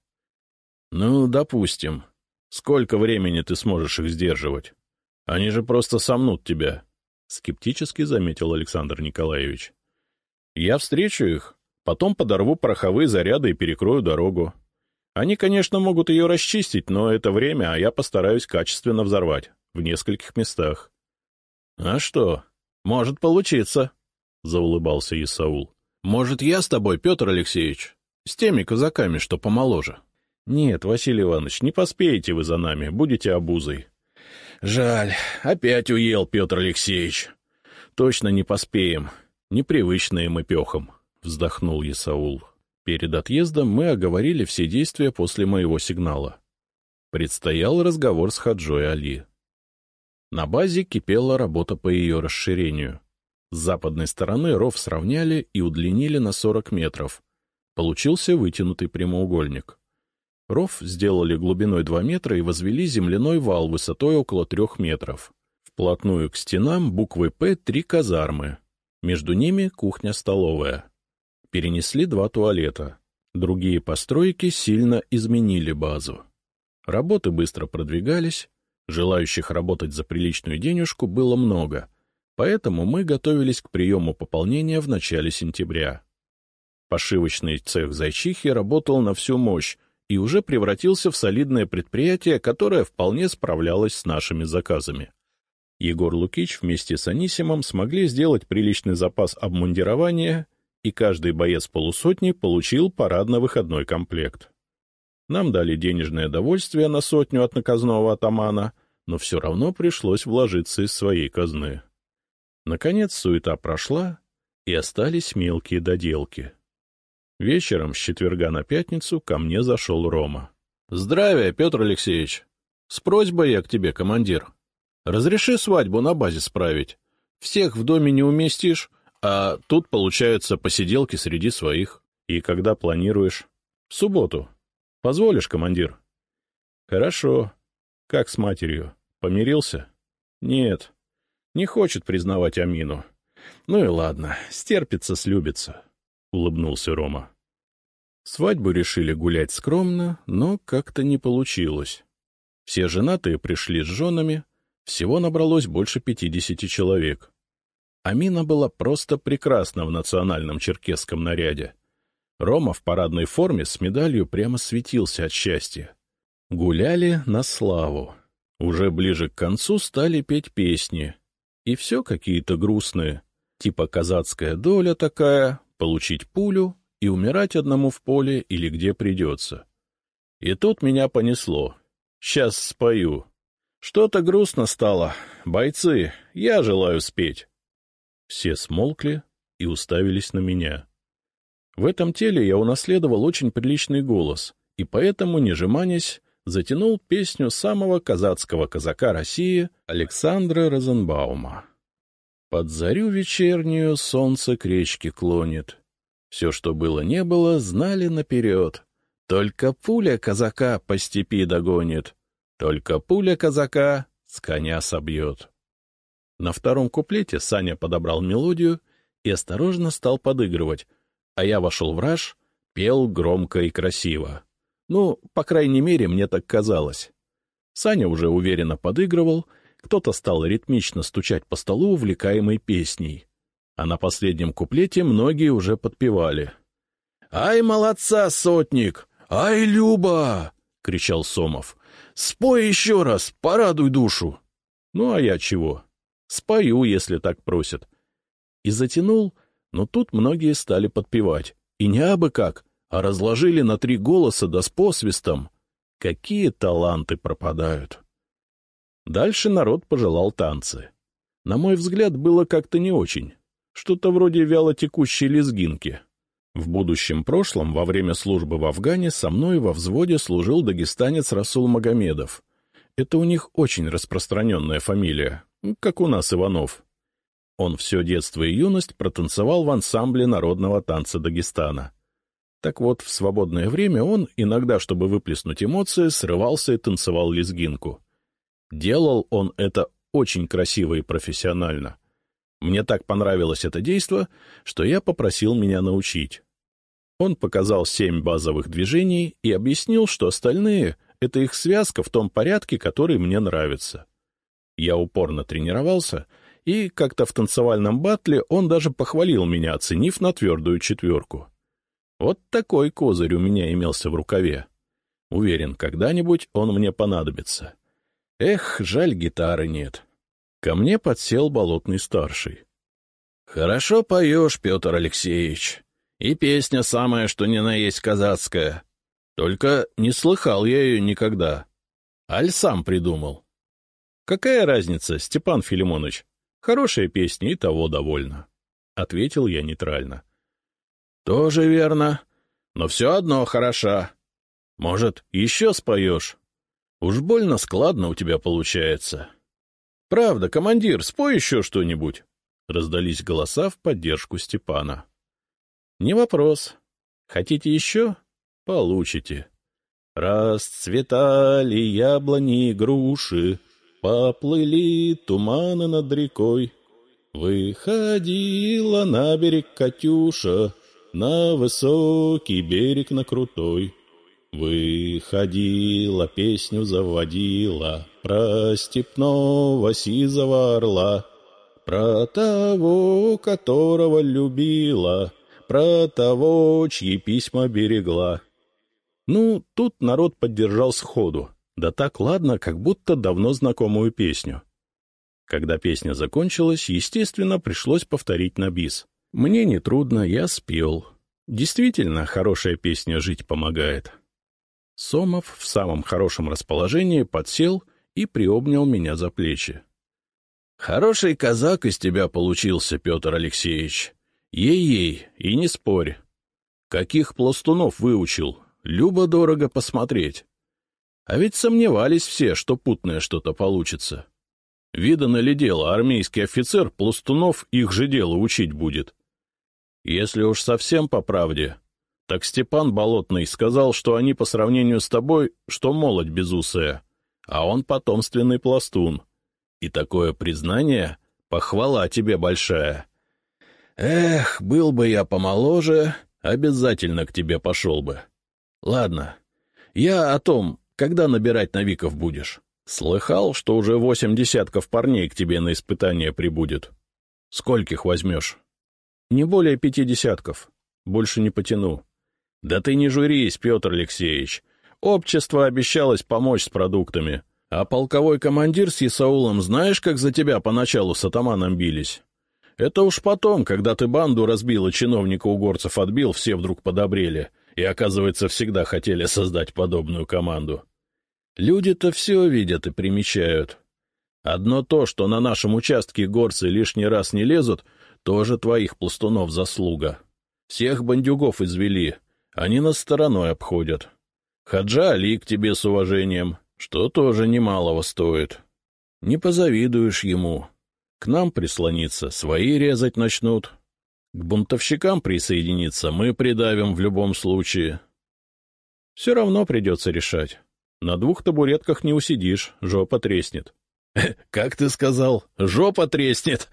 Ну, допустим. Сколько времени ты сможешь их сдерживать? Они же просто сомнут тебя, — скептически заметил Александр Николаевич. Я встречу их, потом подорву пороховые заряды и перекрою дорогу. Они, конечно, могут ее расчистить, но это время, а я постараюсь качественно взорвать в нескольких местах. — А что? Может получиться, — заулыбался Исаул. — Может, я с тобой, Петр Алексеевич? С теми казаками, что помоложе. — Нет, Василий Иванович, не поспеете вы за нами, будете обузой. — Жаль, опять уел, Петр Алексеевич. — Точно не поспеем. Непривычные мы пехом, — вздохнул Исаул. Перед отъездом мы оговорили все действия после моего сигнала. Предстоял разговор с Хаджой Али. На базе кипела работа по ее расширению. С западной стороны ров сравняли и удлинили на 40 метров. Получился вытянутый прямоугольник. Ров сделали глубиной 2 метра и возвели земляной вал высотой около 3 метров. Вплотную к стенам буквой «П» 3 казармы. Между ними кухня-столовая. Перенесли 2 туалета. Другие постройки сильно изменили базу. Работы быстро продвигались, желающих работать за приличную денежку было много, поэтому мы готовились к приему пополнения в начале сентября. Пошивочный цех «Зайчихи» работал на всю мощь и уже превратился в солидное предприятие, которое вполне справлялось с нашими заказами. Егор Лукич вместе с Анисимом смогли сделать приличный запас обмундирования, и каждый боец полусотни получил парадно-выходной комплект. Нам дали денежное довольствие на 100 от наказного атамана, но все равно пришлось вложиться из своей казны. Наконец суета прошла, и остались мелкие доделки. Вечером с четверга на пятницу ко мне зашел Рома. — Здравия, Петр Алексеевич! С просьбой я к тебе, командир. Разреши свадьбу на базе справить. Всех в доме не уместишь, а тут получаются посиделки среди своих. И когда планируешь? В субботу. Позволишь, командир? Хорошо. Как с матерью? Помирился? Нет. Не хочет признавать Амину. Ну и ладно, стерпится, слюбится, — улыбнулся Рома. Свадьбу решили гулять скромно, но как-то не получилось. Все женатые пришли с женами, всего набралось больше 50 человек. Амина была просто прекрасна в национальном черкесском наряде. Рома в парадной форме с медалью прямо светился от счастья. Гуляли на славу. Уже ближе к концу стали петь песни. И все какие-то грустные, типа «казацкая доля такая», «получить пулю» и «умирать одному в поле или где придется». И тут меня понесло. Сейчас спою. Что-то грустно стало. Бойцы, я желаю спеть. Все смолкли и уставились на меня. В этом теле я унаследовал очень приличный голос, и поэтому, не жеманясь, затянул песню самого казацкого казака России Александра Розенбаума. Под зарю вечернюю солнце к речке клонит. Все, что было не было, знали наперед. Только пуля казака по степи догонит, только пуля казака с коня собьет. На втором куплете Саня подобрал мелодию и осторожно стал подыгрывать, а я вошел в раж, пел громко и красиво. Ну, по крайней мере, мне так казалось. Саня уже уверенно подыгрывал, кто-то стал ритмично стучать по столу, увлекаемой песней. А на последнем куплете многие уже подпевали. — Ай, молодца, сотник! Ай, Люба! — кричал Сомов. — Спой еще раз, порадуй душу! Ну, а я чего? Спою, если так просят. И затянул, но тут многие стали подпевать. И не абы как, А разложили на 3 голоса да с посвистом. Какие таланты пропадают. Дальше народ пожелал танцы. На мой взгляд, было как-то не очень. Что-то вроде вялотекущей лезгинки. В будущем прошлом, во время службы в Афгане, со мной во взводе служил дагестанец Расул Магомедов. Это у них очень распространенная фамилия, как у нас Иванов. Он все детство и юность протанцевал в ансамбле народного танца Дагестана. Так вот, в свободное время он, иногда, чтобы выплеснуть эмоции, срывался и танцевал лезгинку. Делал он это очень красиво и профессионально. Мне так понравилось это действо, что я попросил меня научить. Он показал 7 базовых движений и объяснил, что остальные — это их связка в том порядке, который мне нравится. Я упорно тренировался, и как-то в танцевальном баттле он даже похвалил меня, оценив на твердую 4. Вот такой козырь у меня имелся в рукаве. Уверен, когда-нибудь он мне понадобится. Эх, жаль, гитары нет. Ко мне подсел болотный старший. — Хорошо поешь, Петр Алексеевич. И песня самая, что ни на есть казацкая. Только не слыхал я ее никогда. Аль сам придумал. — Какая разница, Степан Филимоныч? Хорошая песня, и того довольно. — ответил я нейтрально. — Тоже верно, но все одно хороша. Может, еще споешь? Уж больно складно у тебя получается. — Правда, командир, спой еще что-нибудь. Раздались голоса в поддержку Степана. — Не вопрос. Хотите еще? Получите. Расцветали яблони и груши, поплыли туманы над рекой. Выходила на берег Катюша, на высокий берег, на крутой. Выходила, песню заводила про степного сизого орла, про того, которого любила, про того, чьи письма берегла. Ну, тут народ поддержал сходу, да так ладно, как будто давно знакомую песню. Когда песня закончилась, естественно, пришлось повторить на бис. Мне нетрудно, я спел. Действительно, хорошая песня жить помогает. Сомов в самом хорошем расположении подсел и приобнял меня за плечи. — Хороший казак из тебя получился, Петр Алексеевич. Ей-ей, и не спорь. Каких пластунов выучил, любо-дорого посмотреть. А ведь сомневались все, что путное что-то получится. Видано ли дело, армейский офицер пластунов их же дело учить будет. Если уж совсем по правде, так Степан Болотный сказал, что они по сравнению с тобой, что молодь безусая, а он потомственный пластун. И такое признание — похвала тебе большая. Эх, был бы я помоложе, обязательно к тебе пошел бы. Ладно, я о том, когда набирать новиков будешь. Слыхал, что уже 8 десятков парней к тебе на испытание прибудет. Скольких возьмешь? Не более 5 десятков. Больше не потяну. Да ты не журись, Петр Алексеевич. Общество обещалось помочь с продуктами. А полковой командир с Исаулом знаешь, как за тебя поначалу с атаманом бились? Это уж потом, когда ты банду разбил и чиновника угорцев отбил, все вдруг подобрели. И, оказывается, всегда хотели создать подобную команду. Люди-то все видят и примечают. Одно то, что на нашем участке горцы лишний раз не лезут, тоже твоих пластунов заслуга. Всех бандюгов извели, они нас стороной обходят. Хаджа Али к тебе с уважением, что тоже немалого стоит. Не позавидуешь ему. К нам прислониться, свои резать начнут. К бунтовщикам присоединиться мы придавим в любом случае. Все равно придется решать. На 2 табуретках не усидишь, жопа треснет. — Как ты сказал? Жопа треснет?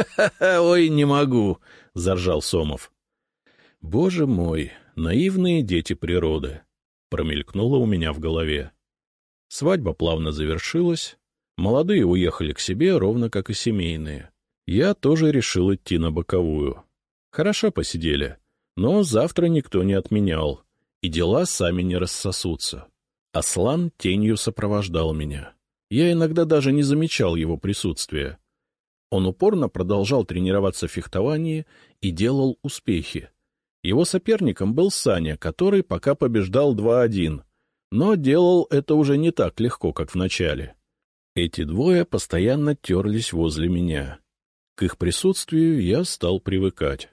Ой, не могу! — заржал Сомов. — Боже мой, наивные дети природы! — промелькнуло у меня в голове. Свадьба плавно завершилась. Молодые уехали к себе, ровно как и семейные. Я тоже решил идти на боковую. Хорошо посидели, но завтра никто не отменял, и дела сами не рассосутся. Аслан тенью сопровождал меня. Я иногда даже не замечал его присутствия. Он упорно продолжал тренироваться в фехтовании и делал успехи. Его соперником был Саня, который пока побеждал 2-1, но делал это уже не так легко, как в начале. Эти двое постоянно терлись возле меня. К их присутствию я стал привыкать.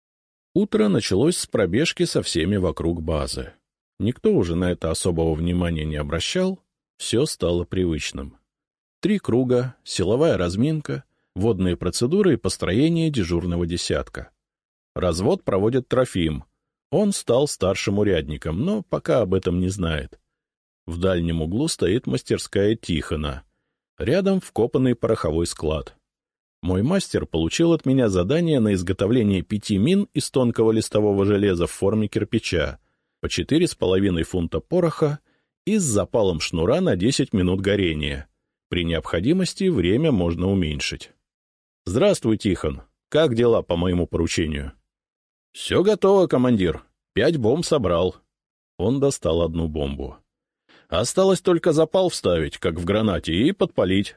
Утро началось с пробежки со всеми вокруг базы. Никто уже на это особого внимания не обращал, все стало привычным. 3 круга, силовая разминка, водные процедуры и построение дежурного десятка. Развод проводит Трофим. Он стал старшим урядником, но пока об этом не знает. В дальнем углу стоит мастерская Тихона. Рядом вкопанный пороховой склад. Мой мастер получил от меня задание на изготовление 5 мин из тонкого листового железа в форме кирпича, по 4,5 фунта пороха и с запалом шнура на 10 минут горения. При необходимости время можно уменьшить. — Здравствуй, Тихон. Как дела по моему поручению? — Все готово, командир. 5 бомб собрал. Он достал 1 бомбу. Осталось только запал вставить, как в гранате, и подпалить.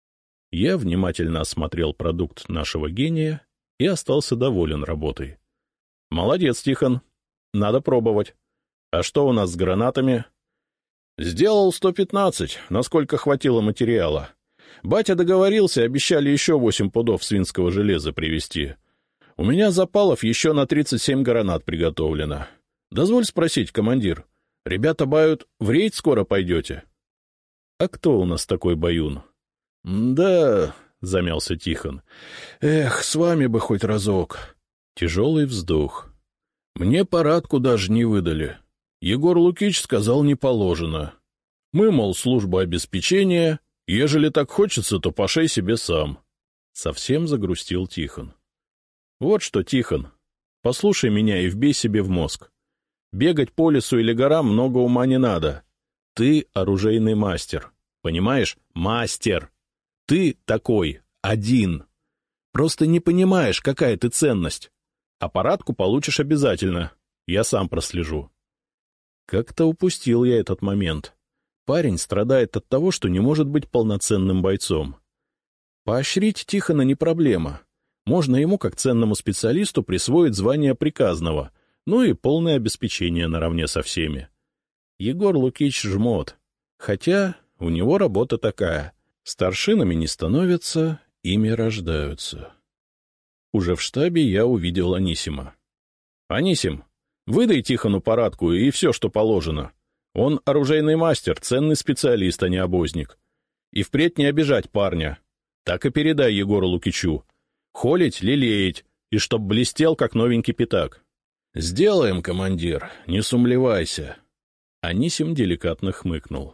Я внимательно осмотрел продукт нашего гения и остался доволен работой. — Молодец, Тихон. Надо пробовать. А что у нас с гранатами? — Сделал 115, насколько хватило материала. Батя договорился, обещали еще 8 пудов свинского железа привезти. У меня запалов еще на 37 гранат приготовлено. Дозволь спросить, командир, ребята бают, в рейд скоро пойдете? — А кто у нас такой баюн? — Да, — замялся Тихон. — Эх, с вами бы хоть разок. Тяжелый вздох. Мне парадку даже не выдали. Егор Лукич сказал, не положено. Мы, мол, служба обеспечения, ежели так хочется, то пошей себе сам. Совсем загрустил Тихон. Вот что, Тихон, послушай меня и вбей себе в мозг. Бегать по лесу или горам много ума не надо. Ты оружейный мастер, понимаешь? Мастер. Ты такой, один. Просто не понимаешь, какая ты ценность. А парадку получишь обязательно. Я сам прослежу. Как-то упустил я этот момент. Парень страдает от того, что не может быть полноценным бойцом. Поощрить Тихона не проблема. Можно ему, как ценному специалисту, присвоить звание приказного, ну и полное обеспечение наравне со всеми. Егор Лукич жмот. Хотя у него работа такая. Старшинами не становятся, ими рождаются. Уже в штабе я увидел Анисима. — Анисим, выдай Тихону парадку и все, что положено. Он оружейный мастер, ценный специалист, а не обозник. И впредь не обижать парня. Так и передай Егору Лукичу. Холить, лелеять, и чтоб блестел, как новенький пятак. — Сделаем, командир, не сумлевайся. Анисим деликатно хмыкнул.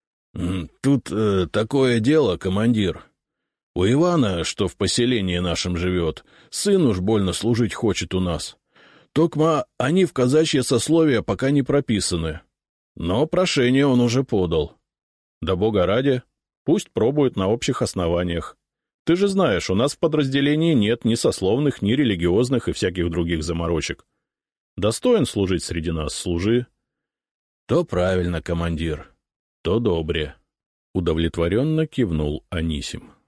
— Тут такое дело, командир. У Ивана, что в поселении нашем живет, сын уж больно служить хочет у нас. Токма они в казачье сословие пока не прописаны. Но прошение он уже подал. Да бога ради, пусть пробует на общих основаниях. Ты же знаешь, у нас в подразделении нет ни сословных, ни религиозных и всяких других заморочек. Достоин служить среди нас — служи. То правильно, командир, то добре. Удовлетворенно кивнул Анисим.